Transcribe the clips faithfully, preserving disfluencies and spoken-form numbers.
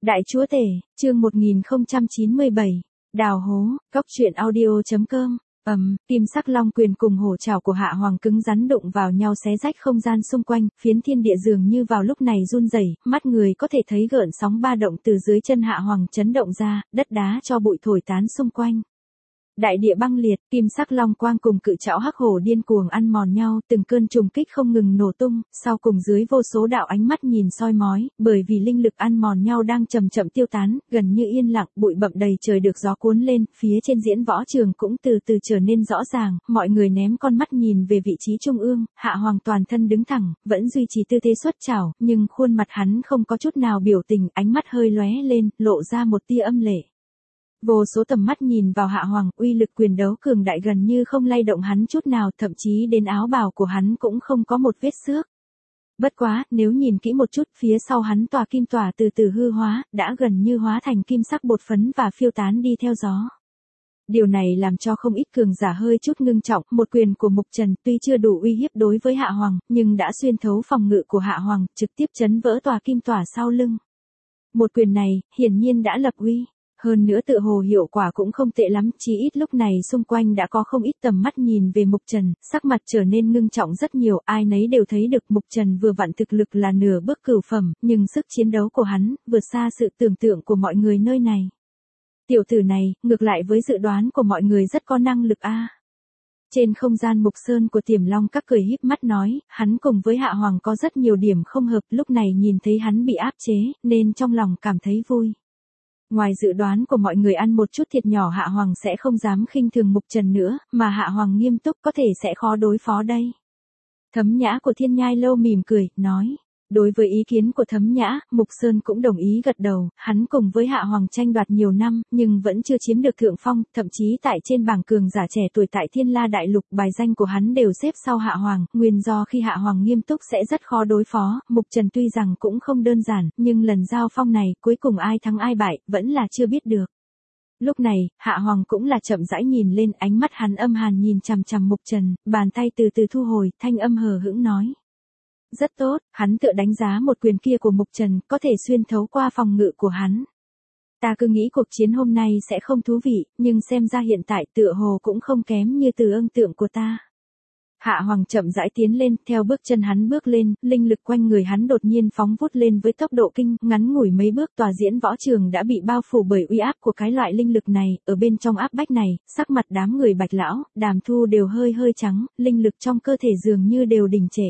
Đại chúa tể, chương một nghìn không trăm chín mươi bảy, đào hố, cóc truyện audio chấm com. Ầm, kim sắc long quyền cùng hổ trảo của Hạ Hoàng cứng rắn đụng vào nhau xé rách không gian xung quanh, phiến thiên địa dường như vào lúc này run rẩy, mắt người có thể thấy gợn sóng ba động từ dưới chân Hạ Hoàng chấn động ra, đất đá cho bụi thổi tán xung quanh. Đại địa băng liệt, kim sắc long quang cùng cự trảo hắc hổ điên cuồng ăn mòn nhau, từng cơn trùng kích không ngừng nổ tung, sau cùng dưới vô số đạo ánh mắt nhìn soi mói, bởi vì linh lực ăn mòn nhau đang chậm chậm tiêu tán, gần như yên lặng, bụi bặm đầy trời được gió cuốn lên, phía trên diễn võ trường cũng từ từ trở nên rõ ràng, mọi người ném con mắt nhìn về vị trí trung ương, Hạ Hoàng toàn thân đứng thẳng, vẫn duy trì tư thế xuất trảo, nhưng khuôn mặt hắn không có chút nào biểu tình, ánh mắt hơi lóe lên, lộ ra một tia âm lệ. Vô số tầm mắt nhìn vào Hạ Hoàng, uy lực quyền đấu cường đại gần như không lay động hắn chút nào, thậm chí đến áo bào của hắn cũng không có một vết xước. Bất quá, nếu nhìn kỹ một chút, phía sau hắn tòa kim tỏa từ từ hư hóa, đã gần như hóa thành kim sắc bột phấn và phiêu tán đi theo gió. Điều này làm cho không ít cường giả hơi chút ngưng trọng, một quyền của Mục Trần tuy chưa đủ uy hiếp đối với Hạ Hoàng, nhưng đã xuyên thấu phòng ngự của Hạ Hoàng, trực tiếp chấn vỡ tòa kim tỏa sau lưng. Một quyền này, hiển nhiên đã lập uy. Hơn nữa tự hồ hiệu quả cũng không tệ lắm, chỉ ít lúc này xung quanh đã có không ít tầm mắt nhìn về Mục Trần, sắc mặt trở nên ngưng trọng rất nhiều, ai nấy đều thấy được Mục Trần vừa vặn thực lực là nửa bước cửu phẩm, nhưng sức chiến đấu của hắn, vượt xa sự tưởng tượng của mọi người nơi này. Tiểu tử này, ngược lại với dự đoán của mọi người rất có năng lực a. Trên không gian Mục Sơn của Tiềm Long Các cười híp mắt nói, hắn cùng với Hạ Hoàng có rất nhiều điểm không hợp, lúc này nhìn thấy hắn bị áp chế, nên trong lòng cảm thấy vui. Ngoài dự đoán của mọi người ăn một chút thiệt nhỏ Hạ Hoàng sẽ không dám khinh thường Mục Trần nữa, mà Hạ Hoàng nghiêm túc có thể sẽ khó đối phó đây. Thấm Nhã của Thiên Nhai Lâu mỉm cười, nói. Đối với ý kiến của Thấm Nhã, Mục Sơn cũng đồng ý gật đầu, hắn cùng với Hạ Hoàng tranh đoạt nhiều năm, nhưng vẫn chưa chiếm được thượng phong, thậm chí tại trên bảng cường giả trẻ tuổi tại Thiên La Đại Lục, bài danh của hắn đều xếp sau Hạ Hoàng, nguyên do khi Hạ Hoàng nghiêm túc sẽ rất khó đối phó, Mục Trần tuy rằng cũng không đơn giản, nhưng lần giao phong này, cuối cùng ai thắng ai bại, vẫn là chưa biết được. Lúc này, Hạ Hoàng cũng là chậm rãi nhìn lên, ánh mắt hắn âm hàn nhìn chằm chằm Mục Trần, bàn tay từ từ thu hồi, thanh âm hờ hững nói. Rất tốt, hắn tự đánh giá một quyền kia của Mục Trần, có thể xuyên thấu qua phòng ngự của hắn. Ta cứ nghĩ cuộc chiến hôm nay sẽ không thú vị, nhưng xem ra hiện tại tựa hồ cũng không kém như từ ưng tượng của ta. Hạ Hoàng chậm rãi tiến lên, theo bước chân hắn bước lên, linh lực quanh người hắn đột nhiên phóng vút lên với tốc độ kinh, ngắn ngủi mấy bước tòa diễn võ trường đã bị bao phủ bởi uy áp của cái loại linh lực này, ở bên trong áp bách này, sắc mặt đám người Bạch lão, Đàm Thu đều hơi hơi trắng, linh lực trong cơ thể dường như đều đình trệ.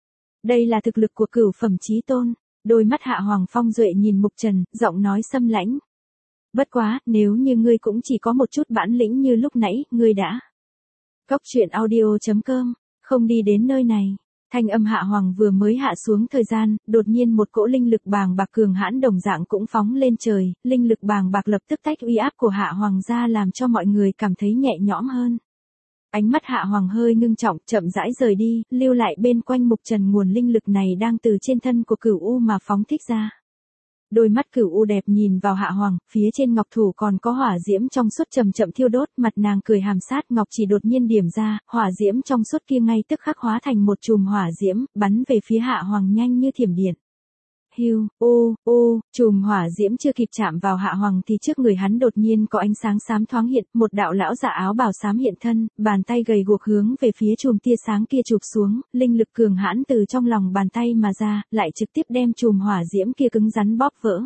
Đây là thực lực của cửu phẩm chí tôn, đôi mắt Hạ Hoàng phong duệ nhìn Mục Trần, giọng nói xâm lãnh. Bất quá, nếu như ngươi cũng chỉ có một chút bản lĩnh như lúc nãy, ngươi đã. Cóc truyện audio chấm com, không đi đến nơi này. Thanh âm Hạ Hoàng vừa mới hạ xuống thời gian, đột nhiên một cỗ linh lực bàng bạc cường hãn đồng dạng cũng phóng lên trời, linh lực bàng bạc lập tức tách uy áp của Hạ Hoàng ra làm cho mọi người cảm thấy nhẹ nhõm hơn. Ánh mắt Hạ Hoàng hơi ngưng trọng, chậm rãi rời đi, lưu lại bên quanh Mục Trần nguồn linh lực này đang từ trên thân của Cửu U mà phóng thích ra. Đôi mắt Cửu U đẹp nhìn vào Hạ Hoàng, phía trên ngọc thủ còn có hỏa diễm trong suốt chậm chậm thiêu đốt, mặt nàng cười hàm sát, ngọc chỉ đột nhiên điểm ra, hỏa diễm trong suốt kia ngay tức khắc hóa thành một chùm hỏa diễm, bắn về phía Hạ Hoàng nhanh như thiểm điện. Hiu, ô, ô, chùm hỏa diễm chưa kịp chạm vào Hạ Hoàng thì trước người hắn đột nhiên có ánh sáng xám thoáng hiện, một đạo lão giả áo bào xám hiện thân, bàn tay gầy guộc hướng về phía chùm tia sáng kia chụp xuống, linh lực cường hãn từ trong lòng bàn tay mà ra, lại trực tiếp đem chùm hỏa diễm kia cứng rắn bóp vỡ.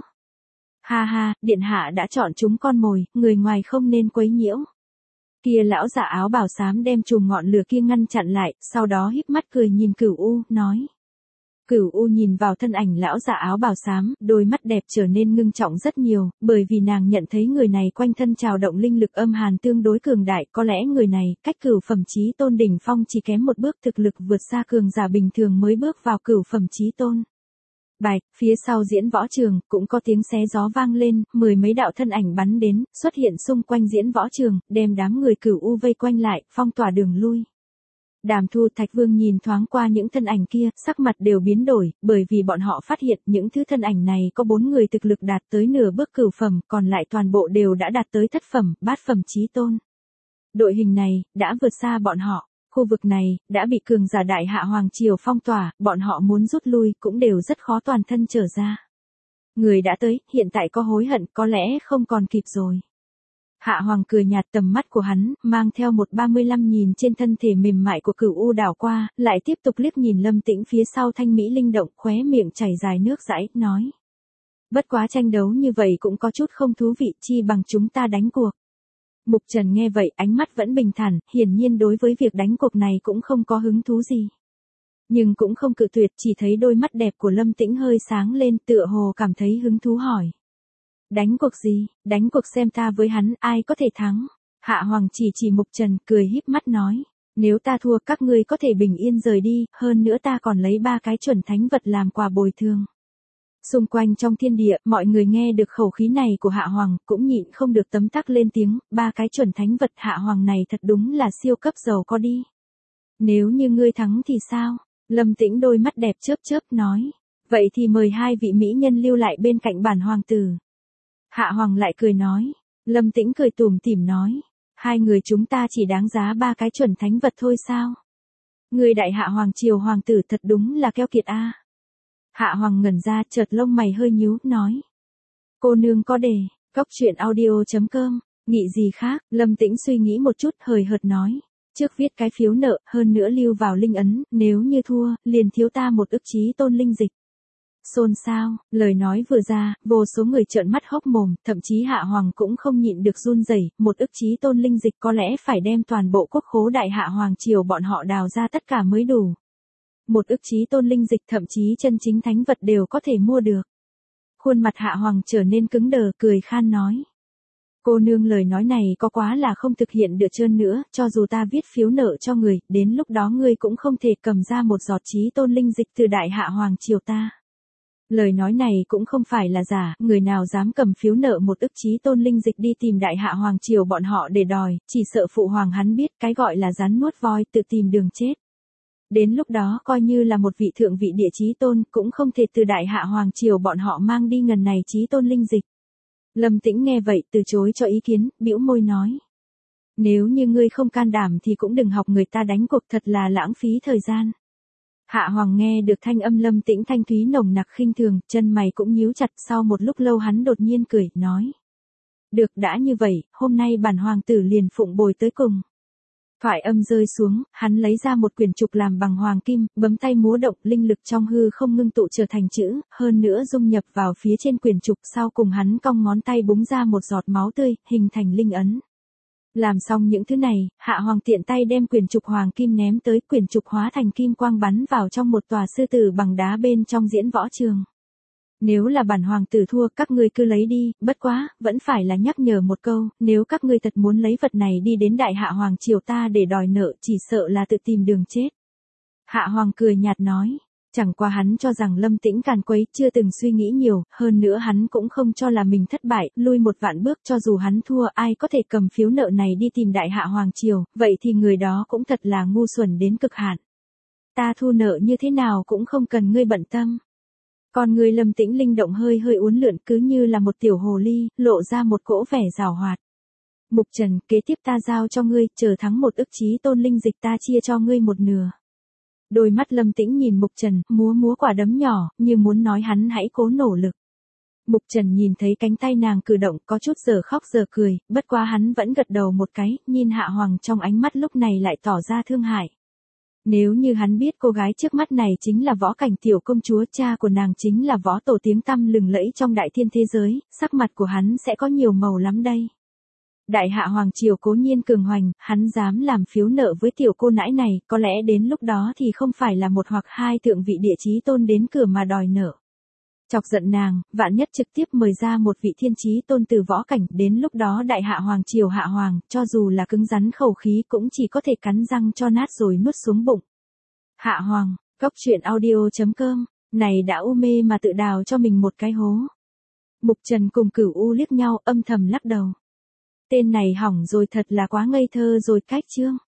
Ha ha, điện hạ đã chọn chúng con mồi, người ngoài không nên quấy nhiễu. Kia lão giả áo bào xám đem chùm ngọn lửa kia ngăn chặn lại, sau đó híp mắt cười nhìn Cửu U, nói. Cửu U nhìn vào thân ảnh lão giả áo bào xám, đôi mắt đẹp trở nên ngưng trọng rất nhiều, bởi vì nàng nhận thấy người này quanh thân trào động linh lực âm hàn tương đối cường đại, có lẽ người này, cách cửu phẩm chí tôn đỉnh phong chỉ kém một bước, thực lực vượt xa cường giả bình thường mới bước vào cửu phẩm chí tôn. Bạch, phía sau diễn võ trường, cũng có tiếng xé gió vang lên, mười mấy đạo thân ảnh bắn đến, xuất hiện xung quanh diễn võ trường, đem đám người Cửu U vây quanh lại, phong tỏa đường lui. Đàm Thu Thạch Vương nhìn thoáng qua những thân ảnh kia, sắc mặt đều biến đổi, bởi vì bọn họ phát hiện những thứ thân ảnh này có bốn người thực lực đạt tới nửa bước cửu phẩm, còn lại toàn bộ đều đã đạt tới thất phẩm, bát phẩm chí tôn. Đội hình này, đã vượt xa bọn họ, khu vực này, đã bị cường giả Đại Hạ Hoàng Triều phong tỏa, bọn họ muốn rút lui cũng đều rất khó toàn thân trở ra. Người đã tới, hiện tại có hối hận có lẽ không còn kịp rồi. Hạ Hoàng cười nhạt, tầm mắt của hắn, mang theo một ba mươi lăm nhìn trên thân thể mềm mại của Cửu U đảo qua, lại tiếp tục liếc nhìn Lâm Tĩnh phía sau thanh mỹ linh động, khóe miệng chảy dài nước dãi, nói. Bất quá tranh đấu như vậy cũng có chút không thú vị, chi bằng chúng ta đánh cuộc. Mục Trần nghe vậy, ánh mắt vẫn bình thản, hiển nhiên đối với việc đánh cuộc này cũng không có hứng thú gì. Nhưng cũng không cự tuyệt, chỉ thấy đôi mắt đẹp của Lâm Tĩnh hơi sáng lên, tựa hồ cảm thấy hứng thú hỏi. Đánh cuộc gì? Đánh cuộc xem ta với hắn, ai có thể thắng? Hạ Hoàng chỉ chỉ Mục Trần, cười híp mắt nói. Nếu ta thua, các ngươi có thể bình yên rời đi, hơn nữa ta còn lấy ba cái chuẩn thánh vật làm quà bồi thường. Xung quanh trong thiên địa, mọi người nghe được khẩu khí này của Hạ Hoàng, cũng nhịn không được tấm tắc lên tiếng, ba cái chuẩn thánh vật Hạ Hoàng này thật đúng là siêu cấp giàu có đi. Nếu như ngươi thắng thì sao? Lâm Tĩnh đôi mắt đẹp chớp chớp nói. Vậy thì mời hai vị mỹ nhân lưu lại bên cạnh bản hoàng tử. Hạ Hoàng lại cười nói. Lâm Tĩnh cười tủm tỉm nói. Hai người chúng ta chỉ đáng giá ba cái chuẩn thánh vật thôi sao? Người đại Hạ Hoàng triều hoàng tử thật đúng là keo kiệt a. Hạ Hoàng ngẩn ra, chợt lông mày hơi nhíu, nói. Cô nương có đề, cóc truyện audio chấm com, nghĩ gì khác? Lâm Tĩnh suy nghĩ một chút, hời hợt nói. Trước viết cái phiếu nợ, hơn nữa lưu vào linh ấn, nếu như thua, liền thiếu ta một ức chí tôn linh dịch. Xôn xao, lời nói vừa ra, vô số người trợn mắt hốc mồm, thậm chí Hạ Hoàng cũng không nhịn được run rẩy, một ức chí tôn linh dịch có lẽ phải đem toàn bộ quốc khố đại Hạ Hoàng triều bọn họ đào ra tất cả mới đủ. Một ức chí tôn linh dịch thậm chí chân chính thánh vật đều có thể mua được. Khuôn mặt Hạ Hoàng trở nên cứng đờ, cười khan nói. Cô nương lời nói này có quá là không thực hiện được trơn nữa, cho dù ta viết phiếu nợ cho người, đến lúc đó ngươi cũng không thể cầm ra một giọt chí tôn linh dịch từ đại Hạ Hoàng triều ta. Lời nói này cũng không phải là giả, người nào dám cầm phiếu nợ một ức chí tôn linh dịch đi tìm đại Hạ Hoàng triều bọn họ để đòi, chỉ sợ phụ hoàng hắn biết cái gọi là rắn nuốt voi, tự tìm đường chết. Đến lúc đó coi như là một vị thượng vị địa chí tôn, cũng không thể từ đại Hạ Hoàng triều bọn họ mang đi ngần này chí tôn linh dịch. Lâm Tĩnh nghe vậy, từ chối cho ý kiến, bĩu môi nói. Nếu như ngươi không can đảm thì cũng đừng học người ta đánh cuộc, thật là lãng phí thời gian. Hạ Hoàng nghe được thanh âm Lâm Tĩnh thanh thúy nồng nặc khinh thường, chân mày cũng nhíu chặt, sau một lúc lâu hắn đột nhiên cười, nói. Được, đã như vậy, hôm nay bản hoàng tử liền phụng bồi tới cùng. Thoại âm rơi xuống, hắn lấy ra một quyển trục làm bằng hoàng kim, bấm tay múa động, linh lực trong hư không ngưng tụ trở thành chữ, hơn nữa dung nhập vào phía trên quyển trục, sau cùng hắn cong ngón tay búng ra một giọt máu tươi, hình thành linh ấn. Làm xong những thứ này, Hạ Hoàng tiện tay đem quyển trục hoàng kim ném tới, quyển trục hóa thành kim quang bắn vào trong một tòa sư tử bằng đá bên trong diễn võ trường. Nếu là bản hoàng tử thua, các ngươi cứ lấy đi, bất quá, vẫn phải là nhắc nhở một câu, nếu các ngươi thật muốn lấy vật này đi đến đại Hạ Hoàng triều ta để đòi nợ, chỉ sợ là tự tìm đường chết. Hạ Hoàng cười nhạt nói, chẳng qua hắn cho rằng Lâm Tĩnh càn quấy, chưa từng suy nghĩ nhiều, hơn nữa hắn cũng không cho là mình thất bại, lui một vạn bước, cho dù hắn thua, ai có thể cầm phiếu nợ này đi tìm đại Hạ Hoàng triều, vậy thì người đó cũng thật là ngu xuẩn đến cực hạn. Ta thu nợ như thế nào cũng không cần ngươi bận tâm. Còn người Lâm Tĩnh linh động hơi hơi uốn lượn, cứ như là một tiểu hồ ly, lộ ra một cỗ vẻ giảo hoạt. Mục Trần, kế tiếp ta giao cho ngươi, chờ thắng một ức chí tôn linh dịch ta chia cho ngươi một nửa. Đôi mắt Lâm Tĩnh nhìn Mục Trần, múa múa quả đấm nhỏ, như muốn nói hắn hãy cố nỗ lực. Mục Trần nhìn thấy cánh tay nàng cử động, có chút giờ khóc giờ cười, bất quá hắn vẫn gật đầu một cái, nhìn Hạ Hoàng trong ánh mắt lúc này lại tỏ ra thương hại. Nếu như hắn biết cô gái trước mắt này chính là Võ Cảnh tiểu công chúa, cha của nàng chính là võ tổ tiếng tăm lừng lẫy trong đại thiên thế giới, sắc mặt của hắn sẽ có nhiều màu lắm đây. Đại Hạ Hoàng triều cố nhiên cường hoành, hắn dám làm phiếu nợ với tiểu cô nãi này, có lẽ đến lúc đó thì không phải là một hoặc hai thượng vị địa chí tôn đến cửa mà đòi nợ. Chọc giận nàng, vạn nhất trực tiếp mời ra một vị thiên chí tôn từ Võ Cảnh, đến lúc đó đại Hạ Hoàng triều Hạ Hoàng, cho dù là cứng rắn khẩu khí cũng chỉ có thể cắn răng cho nát rồi nuốt xuống bụng. Hạ Hoàng, cóc truyện audio chấm com, này đã u mê mà tự đào cho mình một cái hố. Mục Trần cùng Cửu U liếc nhau, âm thầm lắc đầu. Tên này hỏng rồi, thật là quá ngây thơ rồi cách chương.